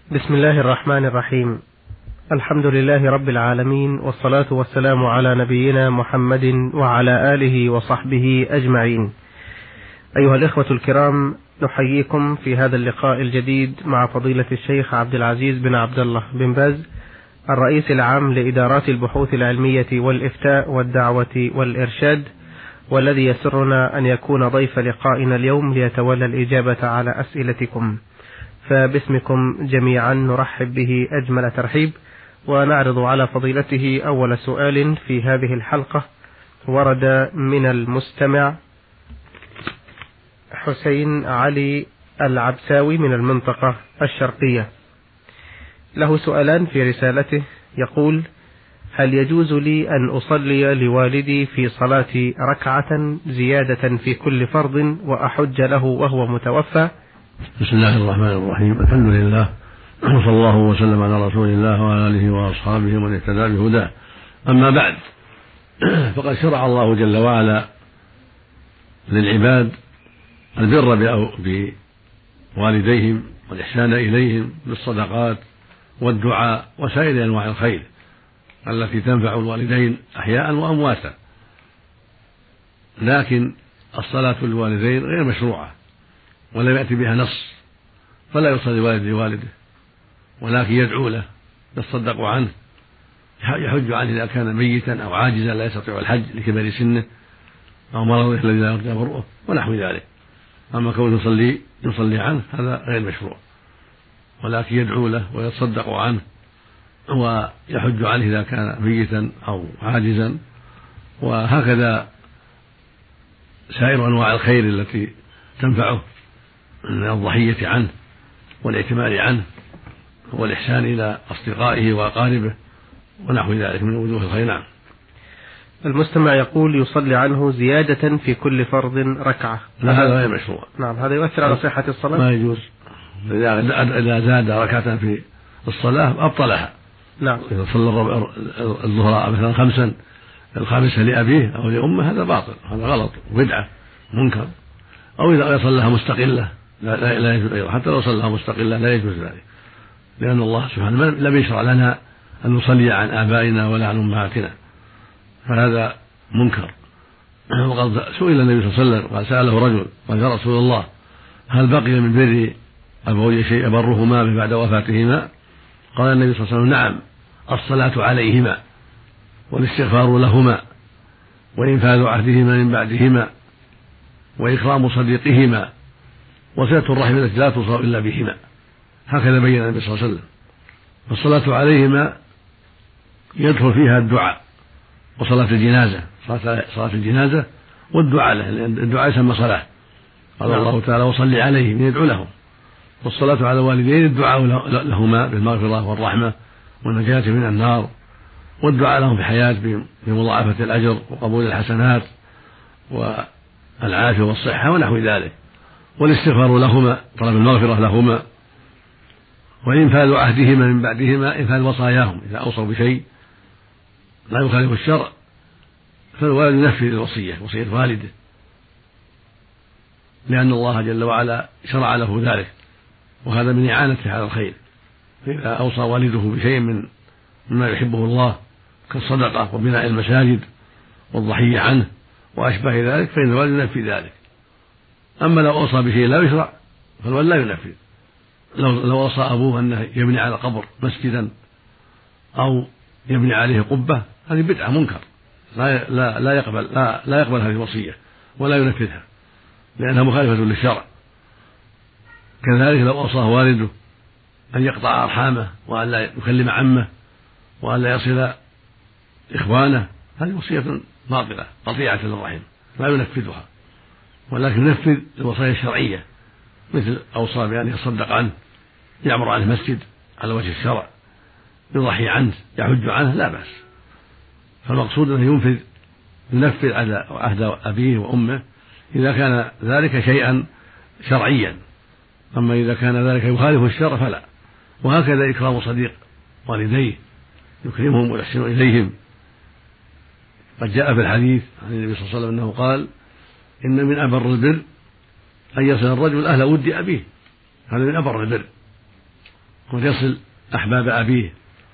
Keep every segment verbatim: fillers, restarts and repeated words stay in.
بسم الله الرحمن الرحيم. الحمد لله رب العالمين، والصلاة والسلام على نبينا محمد وعلى آله وصحبه أجمعين. أيها الإخوة الكرام، نحييكم في هذا اللقاء الجديد مع فضيلة الشيخ عبد العزيز بن عبد الله بن باز، الرئيس العام لإدارات البحوث العلمية والإفتاء والدعوة والإرشاد، والذي يسرنا أن يكون ضيف لقائنا اليوم ليتولى الإجابة على أسئلتكم. فباسمكم جميعا نرحب به أجمل ترحيب، ونعرض على فضيلته أول سؤال في هذه الحلقة. ورد من المستمع حسين علي العبساوي من المنطقة الشرقية، له سؤالان في رسالته. يقول: هل يجوز لي أن أصلي لوالدي في صلاة ركعة زيادة في كل فرض وأحج له وهو متوفى؟ بسم الله الرحمن الرحيم. الحمد لله، وصلى الله وسلم على رسول الله وعلى آله وأصحابه ومن اهتدى بهداه. أما بعد، فقد شرع الله جل وعلا للعباد البر بوالديهم والإحسان إليهم بالصدقات والدعاء وسائر أنواع الخير التي تنفع الوالدين أحياء وأمواتا. لكن الصلاة للوالدين غير مشروعة ولا يأتي بها نص، فلا يصلي والد لوالده، ولكن يدعو له، يتصدق عنه، يحج عنه إذا كان ميتا أو عاجزا لا يستطيع الحج لكبر سنه أو مرضه الذي لا يرجى برؤه ونحو ذلك. أما كونه يصلي يصلي عنه هذا غير مشروع، ولكن يدعو له ويتصدق عنه ويحج عنه إذا كان ميتا أو عاجزا. وهكذا سائر أنواع الخير التي تنفعه من الضحية عنه والاعتماد عنه والإحسان إلى أصدقائه وأقاربه ونحو ذلك من وجوه الخير. نعم. المستمع يقول: يصلي عنه زيادة في كل فرض ركعة. لا، هذا غير مشروع. نعم، هذا يؤثر على صحة الصلاة؟ ما يجوز. إذا زاد ركعة في الصلاة أبطلها. نعم. إذا صلى الظهر مثلا خمسا، الخامسة لأبيه أو لأمه، هذا باطل، هذا غلط وبدعة منكر. أو إذا صلىها مستقلة لا, لا, لا يجوز أيضا، حتى لو صلىها مستقلة لا يجوز ذلك، لأن الله سبحانه لم يشرع لنا أن نصلي عن آبائنا ولا عن أمهاتنا، فهذا منكر. وقد سئل النبي صلى الله عليه وسلم، قال سأله رجل قال: يا رسول الله، هل بقي من بر أبوي شيء أبرهما بعد وفاتهما؟ قال النبي صلى الله عليه وسلم: نعم، الصلاة عليهما والاستغفار لهما وإنفاذ عهدهما من بعدهما وإكرام صديقهما وصلة الرحم التي لا توصل إلا بهما. هكذا بين النبي صلى الله عليه وسلم. والصلاة عليهما يدخل فيها الدعاء وصلاة الجنازة، صلاة الجنازة والدعاء له، لأن الدعاء يسمى صلاة. قال الله تعالى: وصل عليهم، يدعو لهم. والصلاة على الوالدين الدعاء لهما بالمغفرة والرحمة والنجاة من النار، والدعاء لهم في الحياة بمضاعفة الأجر وقبول الحسنات والعافية والصحة ونحو ذلك، والاستغفار لهما، طلب المغفرة لهما، وإنفاذ عهدهما من بعدهما، إنفاذ وصاياهم. إذا أوصوا بشيء لا يخالف الشرع فالوالد ينفذ الوصية، وصية والده، لأن الله جل وعلا شرع له ذلك، وهذا من إعانته على الخير. فإذا أوصى والده بشيء من مما يحبه الله كالصدقة وبناء المساجد والضحية عنه وأشبه ذلك، فإن الوالد ينفذ ذلك. أما لو أوصى بشيء لا يشرع فالوالد لا ينفذ. لو لو أوصى أبوه أنه يبني على قبر مسجدا أو يبني عليه قبة، هذه بدعة منكر، لا لا لا يقبل لا, لا يقبل هذه الوصية ولا ينفذها، لأنها مخالفة للشرع. كذلك لو أوصاه والده أن يقطع أرحامه وأن لا يكلم عمه وأن لا يصل إخوانه، هذه وصية باطلة قطيعة للرحم، لا ينفذها، ولكن ينفذ الوصايا الشرعية، مثل أوصى بأن يصدق عنه، يعمر عنه مسجد على وجه الشرع، يضحي عنه، يحج عنه، لا بأس. فالمقصود أنه ينفذ ينفذ على عهد أبيه وأمه إذا كان ذلك شيئا شرعيا. أما إذا كان ذلك يخالف الشرع فلا. وهكذا إكرام صديق والديه، يكرمهم ويحسن إليهم. قد جاء في الحديث عن النبي صلى الله عليه وسلم أنه قال: إن من أبر البر أن يصل الرجل أهل ود أبيه، هذا من أبر البر. ويصل أحباب أبيه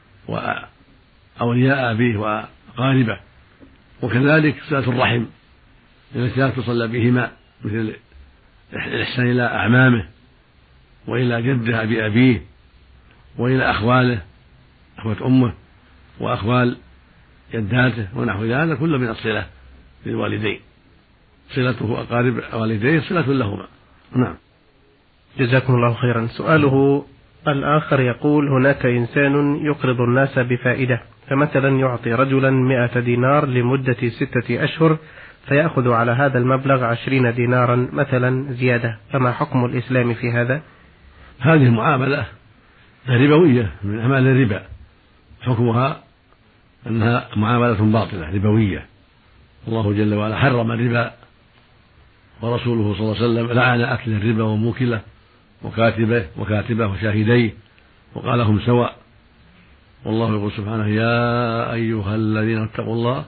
وأولياء أبيه وأقاربه، وكذلك صلة الرحم التي لا تصل بهما، مثل الإحسان إلى أعمامه وإلى جده أبي أبيه وإلى أخواله، أخوة أمه وأخوال جداته ونحو ذلك، كل من الصلة للوالدين، صلته أقارب والديه صلة لهما. نعم. جزاكم الله خيرا. سؤاله الآخر يقول: هناك إنسان يقرض الناس بفائدة، فمثلا يعطي رجلا مئة دينار لمدة ستة أشهر، فيأخذ على هذا المبلغ عشرين دينارا مثلا زيادة، فما حكم الإسلام في هذا؟ هذه المعاملة ربوية من أعمال الربا، حكمها أنها معاملة باطلة ربوية. الله جل وعلا حرم الربا، ورسوله صلى الله عليه وسلم لعن أكل الربا وموكله وكاتبه وكاتبه وشاهديه وقال هم سواء. والله يقول سبحانه: يا أيها الذين اتقوا الله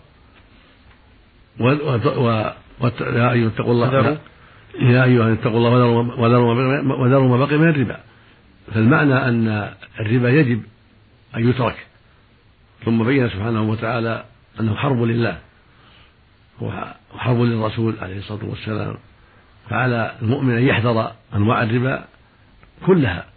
و... و... و... يا أيها اتقوا الله يا أيها اتقوا الله وذروا ما بقي من الربا. فالمعنى أن الربا يجب أن يترك، ثم بين سبحانه وتعالى أنه حرب لله وحرب للرسول عليه الصلاة والسلام، فعلى المؤمن أن يحذر أنواع الربا كلها،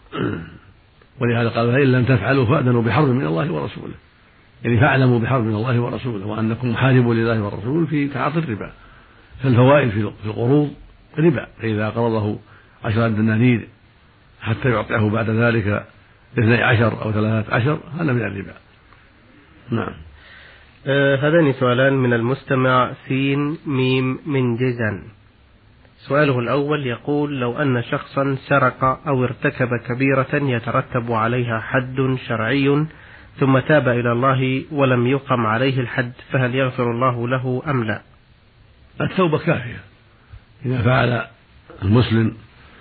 ولهذا قال: فإن لم تفعلوا فأذنوا بحرب من الله ورسوله، يعني فاعلموا بحرب من الله ورسوله وأنكم محاربوا لله والرسول في تعاطي الربا. فالفوائد في القروض ربا، فإذا قرضه عشرة دنانير حتى يعطيه بعد ذلك اثني عشر أو ثلاثة عشر، هذا من الربا. نعم. آه هذان سؤالان من المستمع سين ميم من جيزان. سؤاله الأول يقول: لو أن شخصا سرق أو ارتكب كبيرة يترتب عليها حد شرعي ثم تاب إلى الله ولم يقم عليه الحد، فهل يغفر الله له أم لا؟ التوبة كافية. إذا فعل المسلم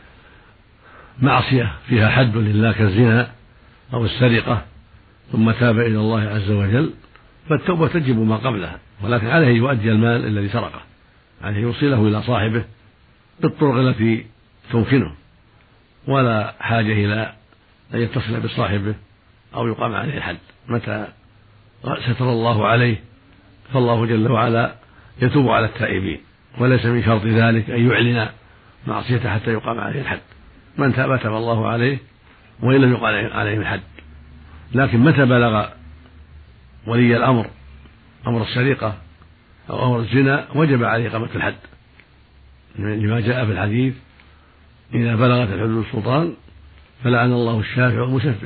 معصية فيها حد لله كالزنا أو السرقة ثم تاب إلى الله عز وجل، فالتوبة تجب ما قبلها، ولكن عليه يؤدي المال الذي سرقه، عليه يوصله إلى صاحبه بالطرق التي تمكنه، ولا حاجة إلى أن يتصل بصاحبه أو يقام عليه الحد. متى ستر الله عليه فالله جل وعلا يتوب على التائبين، وليس من شرط ذلك أن يعلن معصيته حتى يقام عليه الحد. من تاب تاب الله عليه وإن لم يقام عليه الحد. لكن متى بلغ ولي الأمر أمر السرقة أو أمر الزنا وجب عليه إقامة الحد، لما جاء في الحديث: إذا بلغت الحدود السلطان فلعن الله الشافع والمشفع.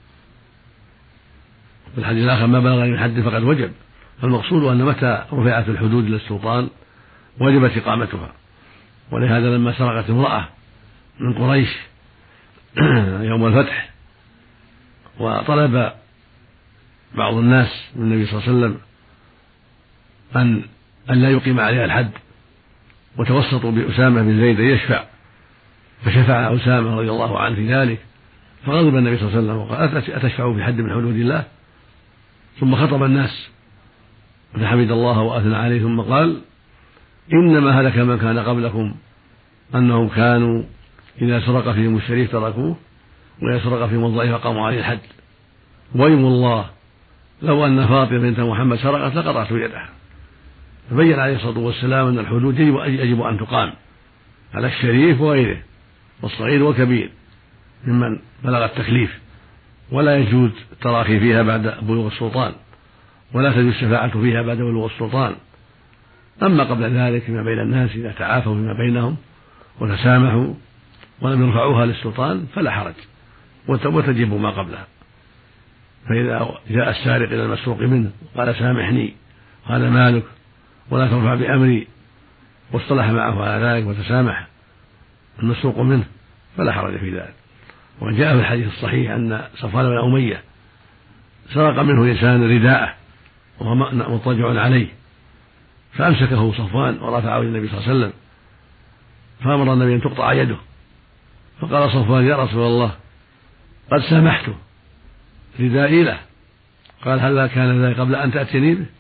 في الحديث الآخر: ما بلغ من حد فقد وجب. فالمقصود أن متى رفعت الحدود إلى السلطان وجبت إقامتها. ولهذا لما سرقت امرأة من قريش يوم الفتح وطلب بعض الناس من النبي صلى الله عليه وسلم أن أن لا يقيم عليها الحد، وتوسطوا بأسامة بن زيد يشفع، فشفع أسامة رضي الله عنه في ذلك، فغضب النبي صلى الله عليه وسلم وقال: أتشفع في حد من حدود الله؟ ثم خطب الناس فحمد الله وأثنى عليه، ثم قال: إنما هلك من كان قبلكم أنهم كانوا إذا سرق فيهم الشريف تركوه، وإذا سرق فيهم الضعيف قاموا عليه الحد، ويم الله لو أن فاطمة بنت محمد سرقت لقطعت يدها. فبين عليه الصلاة والسلام أن الحدود يجب أن تقام على الشريف وغيره والصغير والكبير ممن بلغ التكليف، ولا يجوز التراخي فيها بعد بلوغ السلطان، ولا تجوز الشفاعة فيها بعد بلوغ السلطان. أما قبل ذلك فيما بين الناس إذا تعافوا فيما بينهم وتسامحوا ولم يرفعوها للسلطان فلا حرج، وتجب ما قبلها. فإذا جاء السارق إلى المسروق منه قال: سامحني، قال: مالك ولا ترفع بأمري، واصطلح معه على ذلك وتسامح المسروق منه، فلا حرج في ذلك. وجاء في الحديث الصحيح أن صفوان بن أمية سرق منه إنسان رداءه وهو مضطجع عليه، فأمسكه صفوان ورفعه إلى النبي صلى الله عليه وسلم، فأمر النبي أن تقطع يده، فقال صفوان: يا رسول الله قد سامحته، ردائي له. قال: هل كان ذلك قبل أن تأتيني به؟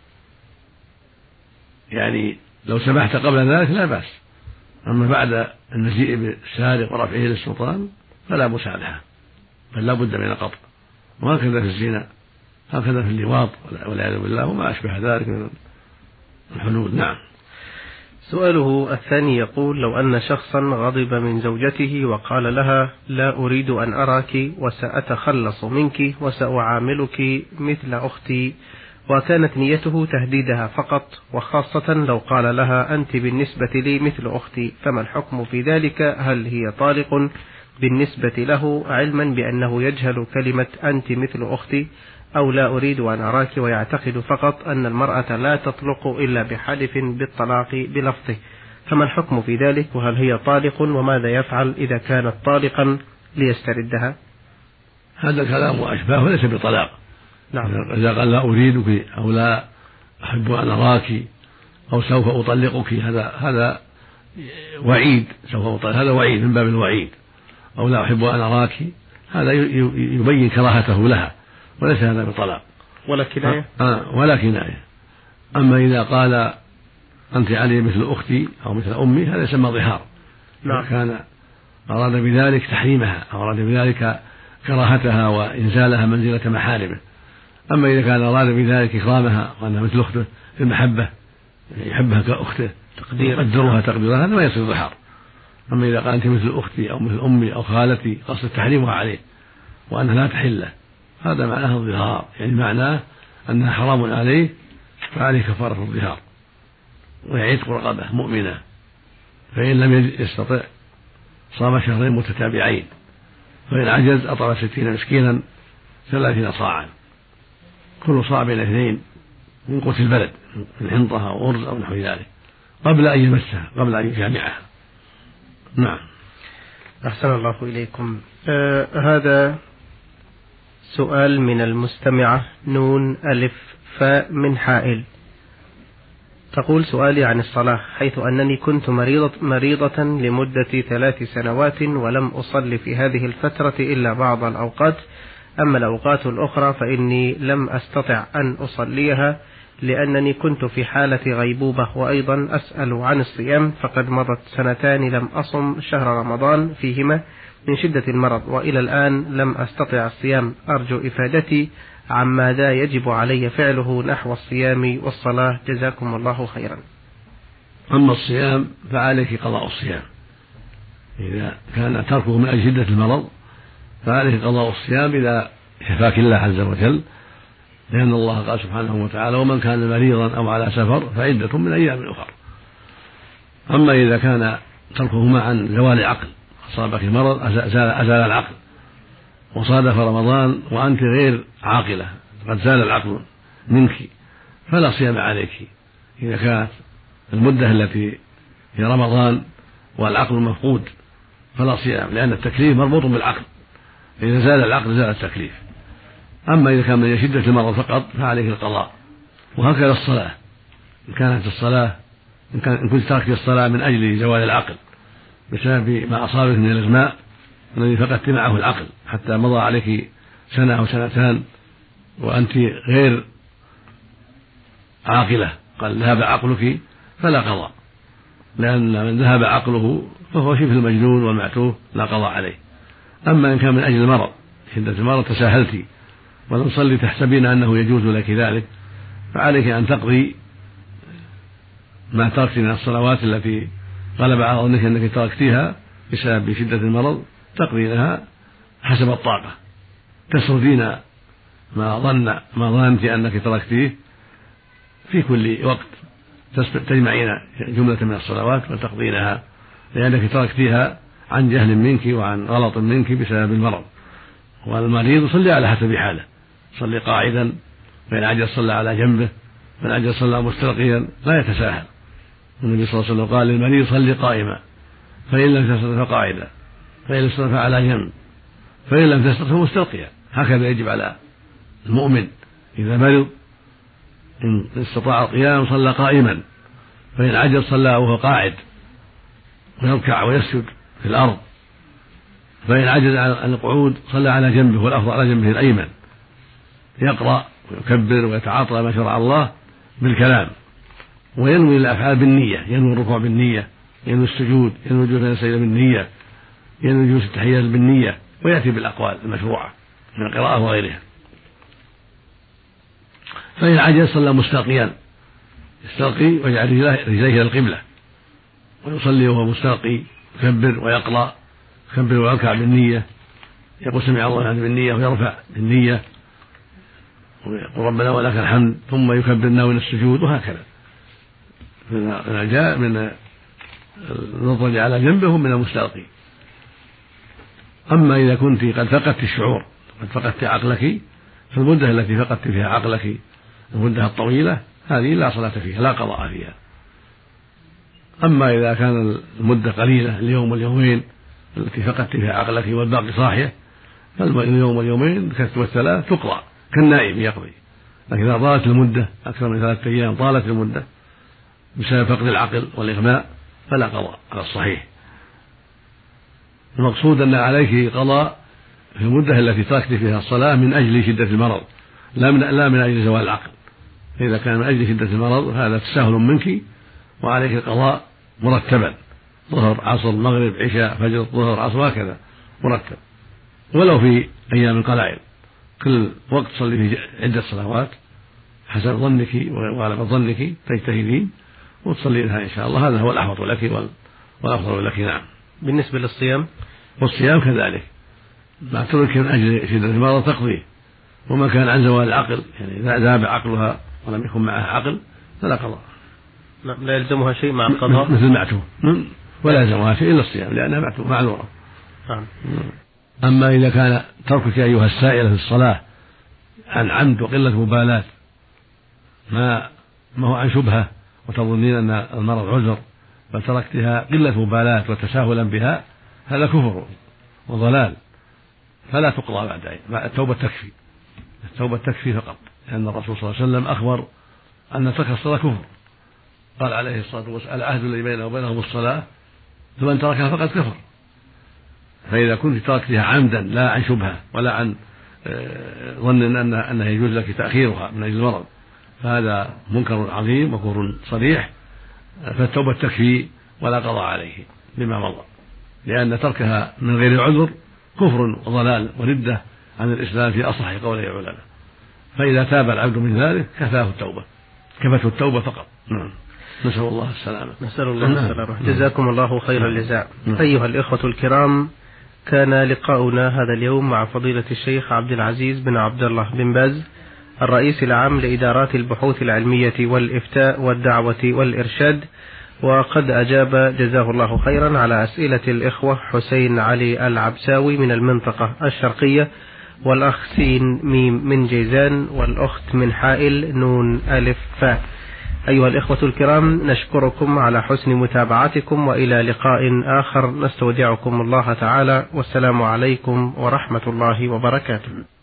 يعني لو سمحت قبل ذلك لا بأس، أما بعد المجيء بالسارق ورفعه للسلطان فلا مسامحة. بل لا بد من القطع. وهكذا في الزنا، هكذا في اللواط والعياذ بالله وما أشبه ذلك من الحدود. نعم. سؤاله الثاني يقول: لو أن شخصا غضب من زوجته وقال لها: لا أريد أن أراك وسأتخلص منك وسأعاملك مثل أختي، وكانت نيته تهديدها فقط، وخاصة لو قال لها: أنت بالنسبة لي مثل أختي، فما الحكم في ذلك؟ هل هي طالق بالنسبة له علما بأنه يجهل كلمة أنت مثل أختي، أو لا أريد أن أراك ويعتقد فقط أن المرأة لا تطلق إلا بحلف بالطلاق بلفظه، فما الحكم في ذلك؟ وهل هي طالق؟ وماذا يفعل إذا كانت طالقا ليستردها؟ هذا الكلام وأشباهه ليس بطلاق. نعم. إذا قال لا أريدك أو لا أحب أن أراك أو سوف أطلقك، هذا هذا وعيد، سوف أطلق، هذا وعيد من باب الوعيد. أو لا أحب أن أراك، هذا يبين كراهته لها، وليس هذا بطلاق ولا كناية. آه ولا كناية. أما إذا قال أنت علي مثل أختي أو مثل أمي، هذا يسمى ظهار. نعم. كان أراد بذلك تحريمها أو أراد بذلك كراهتها وإنزالها منزلة محارمه. أما إذا كان أراد بذلك إكرامها وأنها مثل أخته في المحبة، يحبها كأخته يقدرها تقديرها، هذا ما يصير ظهار. أما إذا قال أنت مثل أختي أو مثل أمي أو خالتي، قصد تحريمها عليه وأنها لا تحله، هذا معناه الظهار، يعني معناه أنها حرام عليه، فعليه كفارة الظهار ويعتق رقبة مؤمنة، فإن لم يستطع صام شهرين متتابعين، فإن عجز أطعم ستين مسكينا ثلاثين صاعا، كل صاع بين اثنين من قوت البلد، من حنطة أو أرز أو نحو ذلك، قبل أن يمسها، قبل أن يجامعها. نعم. أحسن الله إليكم. آه هذا سؤال من المستمعة نون ألف فاء من حائل، تقول: سؤالي عن الصلاة، حيث أنني كنت مريضة, مريضة لمدة ثلاث سنوات ولم أصلي في هذه الفترة إلا بعض الأوقات، أما الأوقات الأخرى فإني لم أستطع أن أصليها لأنني كنت في حالة غيبوبة. وأيضا أسأل عن الصيام، فقد مضت سنتان لم أصم شهر رمضان فيهما من شدة المرض، وإلى الآن لم أستطع الصيام. أرجو إفادتي عما يجب علي فعله نحو الصيام والصلاة، جزاكم الله خيرا. أما الصيام فعليك قضاء الصيام، إذا كان تركه من أجل شدة المرض فعليك قضاء الصيام إذا شفاك الله عز وجل، لأن الله قال سبحانه وتعالى: ومن كان مريضا أو على سفر فعدة من أيام أخرى. أما إذا كان تركهما عن زوال العقل، أصابك مرض أزال, أزال العقل وصادف رمضان وأنت غير عاقلة، قد زال العقل منك، فلا صيام عليك. إذا كانت المدة التي هي رمضان والعقل مفقود فلا صيام، لأن التكليف مربوط بالعقل، إذا زال العقل زال التكليف. أما إذا كان من شدة المرض فقط فعليك القضاء. وهكذا الصلاة، إن كانت الصلاة إن, كان إن كنت تركت الصلاة من أجل زوال العقل بسبب ما أصابك من الإغماء الذي فقدت معه العقل حتى مضى عليك سنة أو سنتان وأنت غير عاقلة، قال ذهب عقلك، فلا قضاء، لأن من ذهب عقله فهو شبه المجنون والمعتوه، لا قضاء عليه. أما إن كان من أجل المرض، شدة المرض، تساهلت ولم تصلي تحسبين أنه يجوز لك ذلك، فعليك أن تقضي ما تركت من الصلوات التي غلب على ظنك أنك تركتها بسبب شدة المرض، تقضينها حسب الطاقة، تسردين ما ظن ما ظننت أنك تركتيه في كل وقت، تجمعين جملة من الصلوات وتقضينها، لأنك تركتيها عن جهل منك وعن غلط منك بسبب المرض. والمريض صلي على حسب حاله، صلي قاعدا، فإن عجز صلى على جنبه، فإن عجز صلى مستلقيا، لا يتساهل. النبي صلى الله عليه وسلم قال للمريض: صلي قائما، فإن لم تستطع فقاعدا، فإن لم تستطع على جنب، فإن لم تستطع مستلقيا. هكذا يجب على المؤمن إذا مرض، إن استطاع القيام صلى قائما، فإن عجز صلى وهو قاعد ويركع ويسجد في الأرض، فإن عجز عن القعود صلى على جنبه، والأفضل على جنبه الأيمن، يقرأ ويكبر ويتعاطى ما شرع الله بالكلام، وينوي الأفعال بالنية، ينوي الركوع بالنية، ينوي السجود، ينوي جلوس السجدة بالنية، ينوي جلوس التحيات بالنية، ويأتي بالأقوال المشروعة من القراءة وغيرها. فإن عجز صلى مستلقيا، يستلقي ويجعل رجليه إلى القبلة ويصلي وهو مستلقي، يكبر ويقرأ، يكبر ويركع بالنية، يقول سمع الله لمن بالنية ويرفع بالنية ويقول ربنا ولك الحمد، ثم يكبر ناوي السجود، وهكذا من جاء من النظر على جنبه من المستلقي. أما إذا كنت قد فقدت الشعور، قد فقدت عقلك، فالمدة التي فقدت فيها عقلك المدة الطويلة هذه لا صلاة فيها، لا قضاء فيها. أما إذا كان المدة قليلة، اليوم واليومين التي فقدت فيها عقلك والباقي صاحية، فاليوم واليومين والثلاث تقضى كالنائم يقضي. لكن إذا طالت المدة أكثر من ثلاثة أيام، طالت المدة بسبب فقد العقل والإغماء، فلا قضاء على الصحيح. المقصود أن عليك قضاء في المدة التي تركت فيها الصلاة من أجل شدة المرض، لا من, لا من أجل زوال العقل. إذا كان من أجل شدة المرض هذا تساهل منك، وعليك القضاء مرتبا، ظهر عصر مغرب عشاء فجر ظهر عصر، هكذا مرتب، ولو في أيام قلائل. كل وقت صلي في عدة صلوات حسب ظنك وغلبة ظنك، تجتهدين وتصلينها إن شاء الله، هذا هو الأحوط لك والأفضل لك. نعم. بالنسبة للصيام، والصيام كذلك ما ترك من أجل شدة المرض تقضيه، وما كان عن زوال العقل يعني ذهب عقلها ولم يكن معها عقل فلا قضاء. لا يلزمها شيء مع القضاء مثل معتوه، ولا يلزمها شيء إلا الصيام لأنها معتوه معذورة. نعم. أما إذا كان تركك أيها السائلة في الصلاة عن عمد وقلة مبالاة، ما ما هو عن شبهة وتظنين أن المرض عذر، بل تركتها قلة مبالاة وتساهلا بها، هذا كفر وضلال، فلا تقضى بعد. التوبة تكفي، التوبة تكفي فقط، لأن الرسول صلى الله عليه وسلم أخبر أن ترك الصلاة كفر. قال عليه الصلاة والسلام: العهد الذي بينه وبينهم الصلاة، فمن تركها فقد كفر. فإذا كنت تركتها عمدا لا عن شبهة ولا عن ظن أن أنه يجوز لك تأخيرها من أجل المرض، فهذا منكر عظيم وكفر صريح، فالتوبة تكفي ولا قضاء عليه بما مضى، لأن تركها من غير عذر كفر وضلال وردة عن الإسلام في أصح قول العلماء. فإذا تاب العبد من ذلك كفاه التوبة، كفته التوبة فقط. نعم. نسأل الله السلامة. نسأل الله السلامة. جزاكم الله خير الجزاء. أيها الإخوة الكرام، كان لقاؤنا هذا اليوم مع فضيلة الشيخ عبد العزيز بن عبد الله بن باز، الرئيس العام لإدارات البحوث العلمية والإفتاء والدعوة والإرشاد، وقد أجاب جزاه الله خيرا على أسئلة الإخوة حسين علي العبساوي من المنطقة الشرقية، والأخ سين ميم من جيزان، والأخت من حائل نون ألف فاء. أيها الإخوة الكرام، نشكركم على حسن متابعتكم، وإلى لقاء آخر نستودعكم الله تعالى، والسلام عليكم ورحمة الله وبركاته.